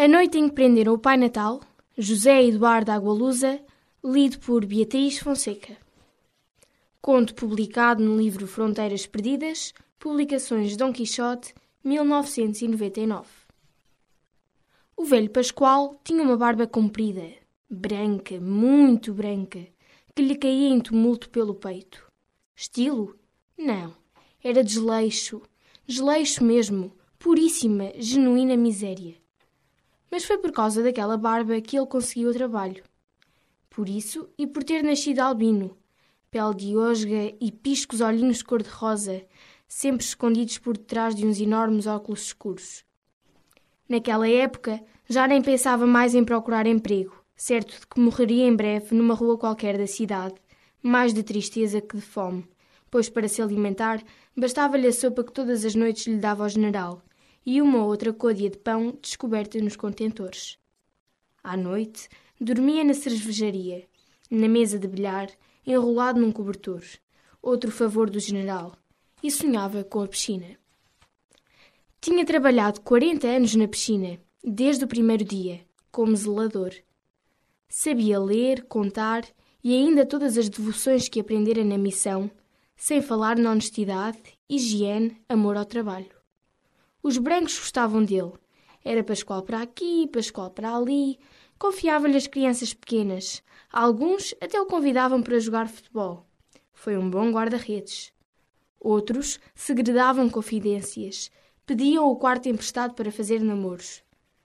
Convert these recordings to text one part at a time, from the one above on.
A Noite em que Prenderam o Pai Natal, José Eduardo Agualusa, lido por Beatriz Fonseca. Conto publicado no livro Fronteiras Perdidas, Publicações Dom Quixote, 1999. O velho Pascoal tinha uma barba comprida, branca, muito branca, que lhe caía em tumulto pelo peito. Estilo? Não. Era desleixo. Desleixo mesmo. Puríssima, genuína miséria. Mas foi por causa daquela barba que ele conseguiu o trabalho. Por isso e por ter nascido albino, pele de osga e piscos olhinhos cor-de-rosa, sempre escondidos por detrás de uns enormes óculos escuros. Naquela época já nem pensava mais em procurar emprego, certo de que morreria em breve numa rua qualquer da cidade, mais de tristeza que de fome, pois para se alimentar bastava-lhe a sopa que todas as noites lhe dava ao general e uma ou outra côdea de pão descoberta nos contentores. À noite dormia na cervejaria, na mesa de bilhar, enrolado num cobertor, outro favor do general, e sonhava com a piscina. Tinha trabalhado 40 anos na piscina, desde o primeiro dia, como zelador. Sabia ler, contar e ainda todas as devoções que aprendera na missão, sem falar na honestidade, higiene, amor ao trabalho. Os brancos gostavam dele. Era Pascoal para aqui, Pascoal para ali. Confiava-lhe as crianças pequenas. Alguns até o convidavam para jogar futebol. Foi um bom guarda-redes. Outros segredavam confidências. Pediam o quarto emprestado para fazer namoros.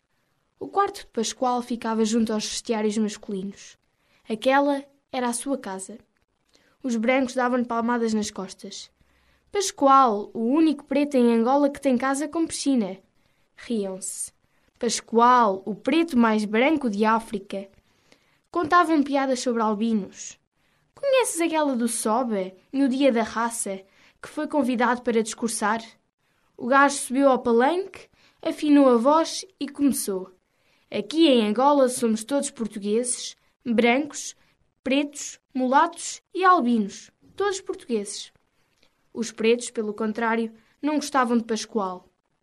O quarto de Pascoal ficava junto aos vestiários masculinos. Aquela era a sua casa. Os brancos davam-lhe palmadas nas costas. Pascoal, o único preto em Angola que tem casa com piscina. Riam-se. Pascoal, o preto mais branco de África. Contavam piadas sobre albinos. Conheces aquela do Soba, no dia da raça, que foi convidado para discursar? O gajo subiu ao palanque, afinou a voz e começou. Aqui em Angola somos todos portugueses, brancos, pretos, mulatos e albinos, todos portugueses. Os pretos, pelo contrário, não gostavam de Pascoal.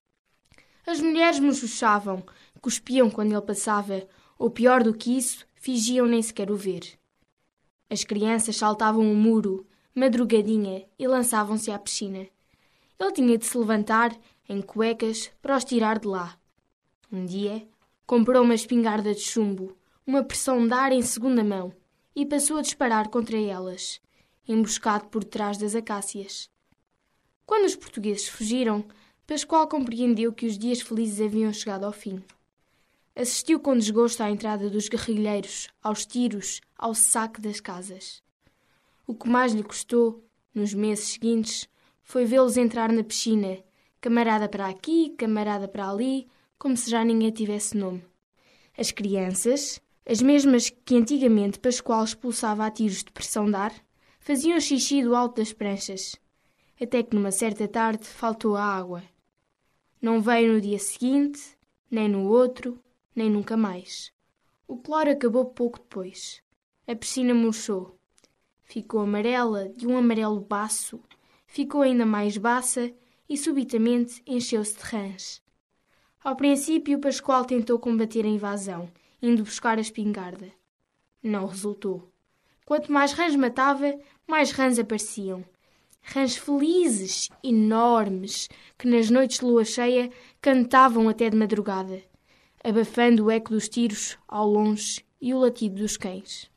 As mulheres mochochavam, cuspiam quando ele passava, ou pior do que isso, fingiam nem sequer o ver. As crianças saltavam o muro, madrugadinha, e lançavam-se à piscina. Ele tinha de se levantar, em cuecas, para os tirar de lá. Um dia, comprou uma espingarda de chumbo, uma pressão de ar em segunda mão, e passou a disparar contra elas, emboscado por detrás das acácias. Quando os portugueses fugiram, Pascoal compreendeu que os dias felizes haviam chegado ao fim. Assistiu com desgosto à entrada dos guerrilheiros, aos tiros, ao saque das casas. O que mais lhe custou, nos meses seguintes, foi vê-los entrar na piscina, camarada para aqui, camarada para ali, como se já ninguém tivesse nome. As crianças, as mesmas que antigamente Pascoal expulsava a tiros de pressão de ar, faziam xixi do alto das pranchas, até que numa certa tarde faltou a água. Não veio no dia seguinte, nem no outro, nem nunca mais. O cloro acabou pouco depois. A piscina murchou. Ficou amarela, de um amarelo baço, ficou ainda mais baça e subitamente encheu-se de rãs. Ao princípio, Pascoal tentou combater a invasão, indo buscar a espingarda. Não resultou. Quanto mais rãs matava, mais rãs apareciam. Rãs felizes, enormes, que nas noites de lua cheia cantavam até de madrugada, abafando o eco dos tiros ao longe e o latido dos cães.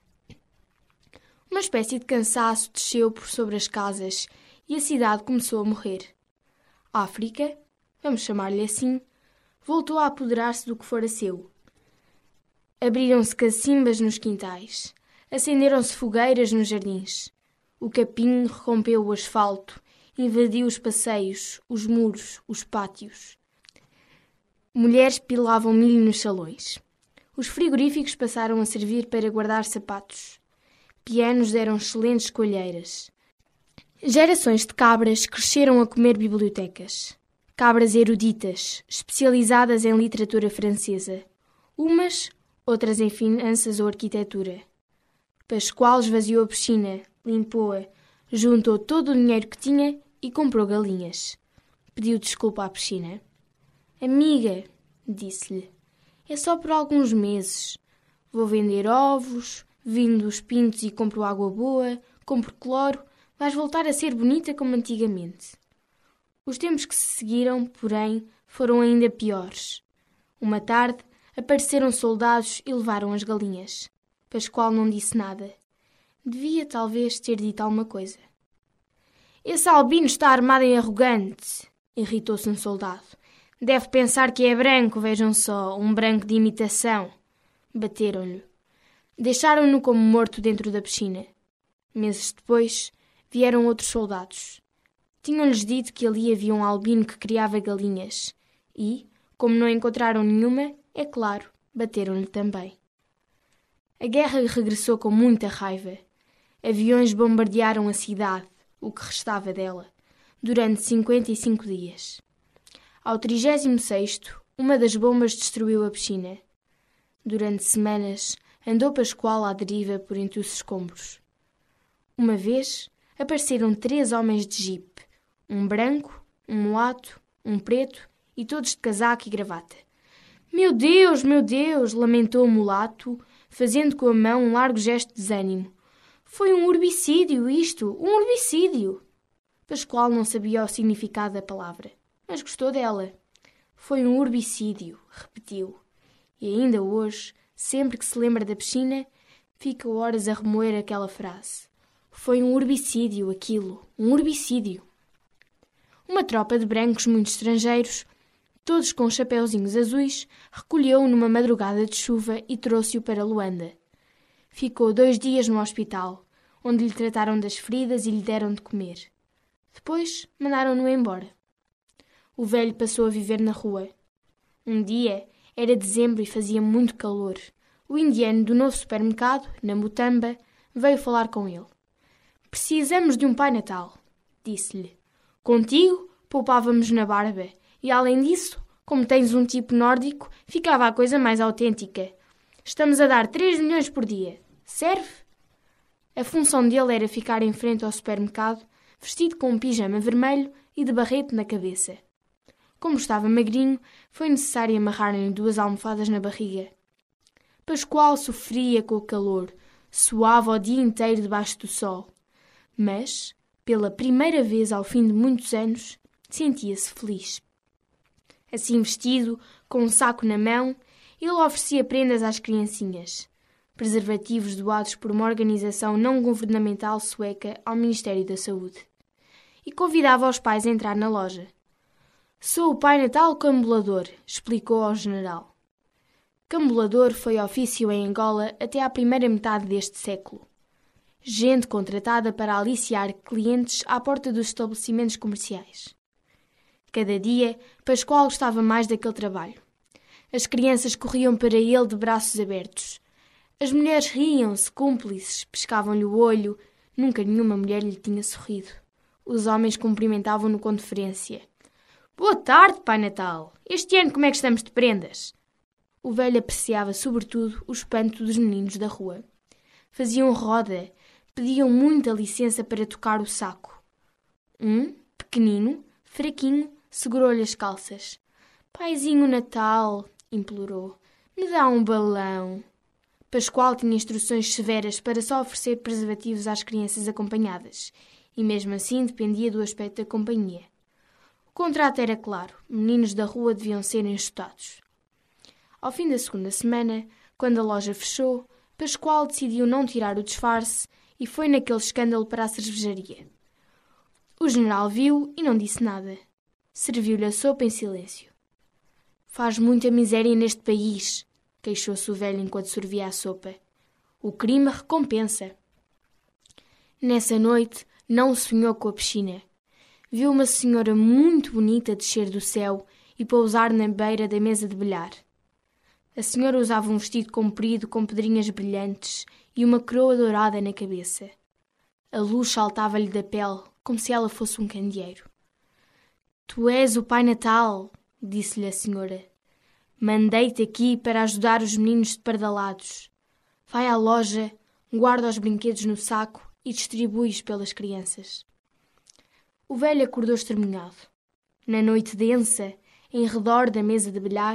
Uma espécie de cansaço desceu por sobre as casas e a cidade começou a morrer. África, vamos chamar-lhe assim, voltou a apoderar-se do que fora seu. Abriram-se cacimbas nos quintais, acenderam-se fogueiras nos jardins. O capim rompeu o asfalto, invadiu os passeios, os muros, os pátios. Mulheres pilavam milho nos salões. Os frigoríficos passaram a servir para guardar sapatos. Pianos eram excelentes colheiras. Gerações de cabras cresceram a comer bibliotecas. Cabras eruditas, especializadas em literatura francesa. Umas, outras em finanças ou arquitetura. Pascoal esvaziou a piscina, limpou-a, juntou todo o dinheiro que tinha e comprou galinhas. Pediu desculpa à piscina. Amiga, disse-lhe, É só por alguns meses. Vou vender ovos, vindo os pintos e compro água boa, compro cloro, vais voltar a ser bonita como antigamente. Os tempos que se seguiram, porém, foram ainda piores. Uma tarde, apareceram soldados e levaram as galinhas. Pascoal não disse nada. Devia, talvez, ter dito alguma coisa. Esse albino está armado e arrogante, irritou-se um soldado. Deve pensar que é branco, vejam só, um branco de imitação. Bateram-lhe. Deixaram-no como morto dentro da piscina. Meses depois, vieram outros soldados. Tinham-lhes dito que ali havia um albino que criava galinhas e, como não encontraram nenhuma, é claro, bateram-lhe também. A guerra regressou com muita raiva. Aviões bombardearam a cidade, o que restava dela, durante 55 dias. Ao 36º, uma das bombas destruiu a piscina. Durante semanas, andou Pascoal à deriva por entre os escombros. Uma vez, apareceram 3 homens de jipe, um branco, um mulato, um preto e todos de casaco e gravata. Meu Deus! Lamentou o mulato, fazendo com a mão um largo gesto de desânimo. Foi um herbicídio isto, um herbicídio! Pascoal não sabia o significado da palavra, mas gostou dela. Foi um herbicídio, repetiu. E ainda hoje, sempre que se lembra da piscina, fica horas a remoer aquela frase. Foi um herbicídio aquilo, um herbicídio. Uma tropa de brancos muito estrangeiros, todos com chapeuzinhos azuis, recolheu-o numa madrugada de chuva e trouxe-o para Luanda. Ficou 2 dias no hospital, onde lhe trataram das feridas e lhe deram de comer. Depois mandaram-no embora. O velho passou a viver na rua. Um dia, era dezembro e fazia muito calor. O indiano do novo supermercado, na Mutamba, veio falar com ele. Precisamos de um Pai Natal, disse-lhe. Contigo, poupávamos na barba. E, além disso, como tens um tipo nórdico, ficava a coisa mais autêntica. Estamos a dar 3 milhões por dia. Serve? A função dele era ficar em frente ao supermercado, vestido com um pijama vermelho e de barrete na cabeça. Como estava magrinho, foi necessário amarrar-lhe 2 almofadas na barriga. Pascoal sofria com o calor, suava o dia inteiro debaixo do sol. Mas, pela primeira vez ao fim de muitos anos, sentia-se feliz. Assim vestido, com um saco na mão, ele oferecia prendas às criancinhas, preservativos doados por uma organização não governamental sueca ao Ministério da Saúde, e convidava os pais a entrar na loja. Sou o Pai Natal Cambulador, explicou ao general. Cambulador foi ofício em Angola até à primeira metade deste século. Gente contratada para aliciar clientes à porta dos estabelecimentos comerciais. Cada dia, Pascoal gostava mais daquele trabalho. As crianças corriam para ele de braços abertos. As mulheres riam-se, cúmplices, pescavam-lhe o olho. Nunca nenhuma mulher lhe tinha sorrido. Os homens cumprimentavam-no com deferência. Boa tarde, Pai Natal. Este ano como é que estamos de prendas? O velho apreciava, sobretudo, o espanto dos meninos da rua. Faziam roda, pediam muita licença para tocar o saco. Um, pequenino, fraquinho, segurou-lhe as calças. Paizinho Natal, implorou, me dá um balão. Pascoal tinha instruções severas para só oferecer preservativos às crianças acompanhadas, e mesmo assim dependia do aspecto da companhia. O contrato era claro, meninos da rua deviam ser enxotados. Ao fim da 2ª semana, quando a loja fechou, Pascoal decidiu não tirar o disfarce e foi naquele escândalo para a cervejaria. O general viu e não disse nada. Serviu-lhe a sopa em silêncio. Faz muita miséria neste país, queixou-se o velho enquanto sorvia a sopa. O crime recompensa. Nessa noite não sonhou com a piscina. Viu uma senhora muito bonita descer do céu e pousar na beira da mesa de bilhar. A senhora usava um vestido comprido com pedrinhas brilhantes e uma coroa dourada na cabeça. A luz saltava-lhe da pele, como se ela fosse um candeeiro. Tu és o Pai Natal, disse-lhe a senhora. Mandei-te aqui para ajudar os meninos depardalados. Vai à loja, guarda os brinquedos no saco e distribui-os pelas crianças. O velho acordou estremunhado. Na noite densa, em redor da mesa de bilhar,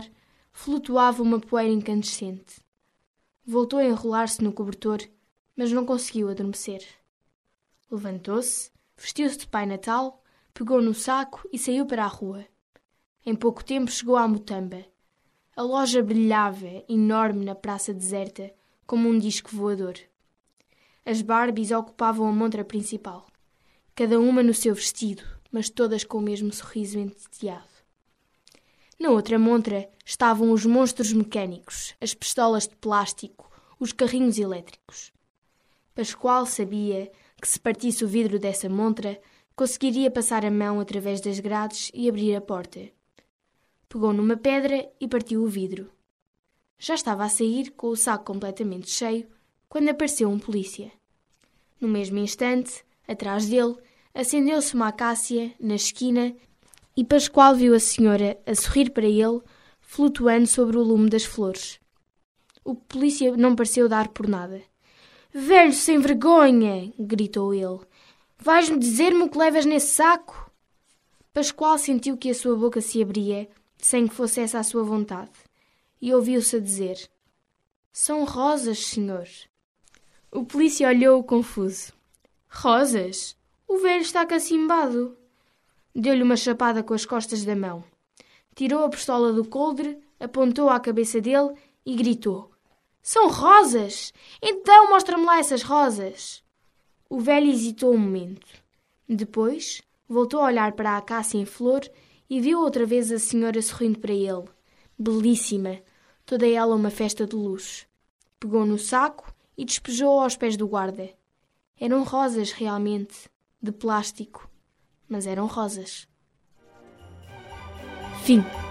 flutuava uma poeira incandescente. Voltou a enrolar-se no cobertor, mas não conseguiu adormecer. Levantou-se, vestiu-se de Pai Natal, pegou no saco e saiu para a rua. Em pouco tempo chegou à Mutamba. A loja brilhava, enorme na praça deserta, como um disco voador. As Barbies ocupavam a montra principal, cada uma no seu vestido, mas todas com o mesmo sorriso enteteado. Na outra montra estavam os monstros mecânicos, as pistolas de plástico, os carrinhos elétricos. Pascoal sabia que se partisse o vidro dessa montra, conseguiria passar a mão através das grades e abrir a porta. Pegou numa pedra e partiu o vidro. Já estava a sair, com o saco completamente cheio, quando apareceu um polícia. No mesmo instante, atrás dele, acendeu-se uma acácia na esquina e Pascoal viu a senhora a sorrir para ele, flutuando sobre o lume das flores. O polícia não pareceu dar por nada. «Velho sem vergonha!» gritou ele. «Vais-me dizer-me o que levas nesse saco?» Pascoal sentiu que a sua boca se abria, sem que fosse essa a sua vontade, e ouviu-se a dizer: «São rosas, senhor.» O polícia olhou-o confuso. «Rosas? O velho está cacimbado.» Deu-lhe uma chapada com as costas da mão. Tirou a pistola do coldre, apontou à cabeça dele e gritou: «São rosas! Então mostra-me lá essas rosas!» O velho hesitou um momento. Depois voltou a olhar para a acácia em flor e viu outra vez a senhora sorrindo para ele, belíssima, toda ela uma festa de luz. Pegou no saco e despejou aos pés do guarda. Eram rosas realmente, de plástico, mas eram rosas. Fim.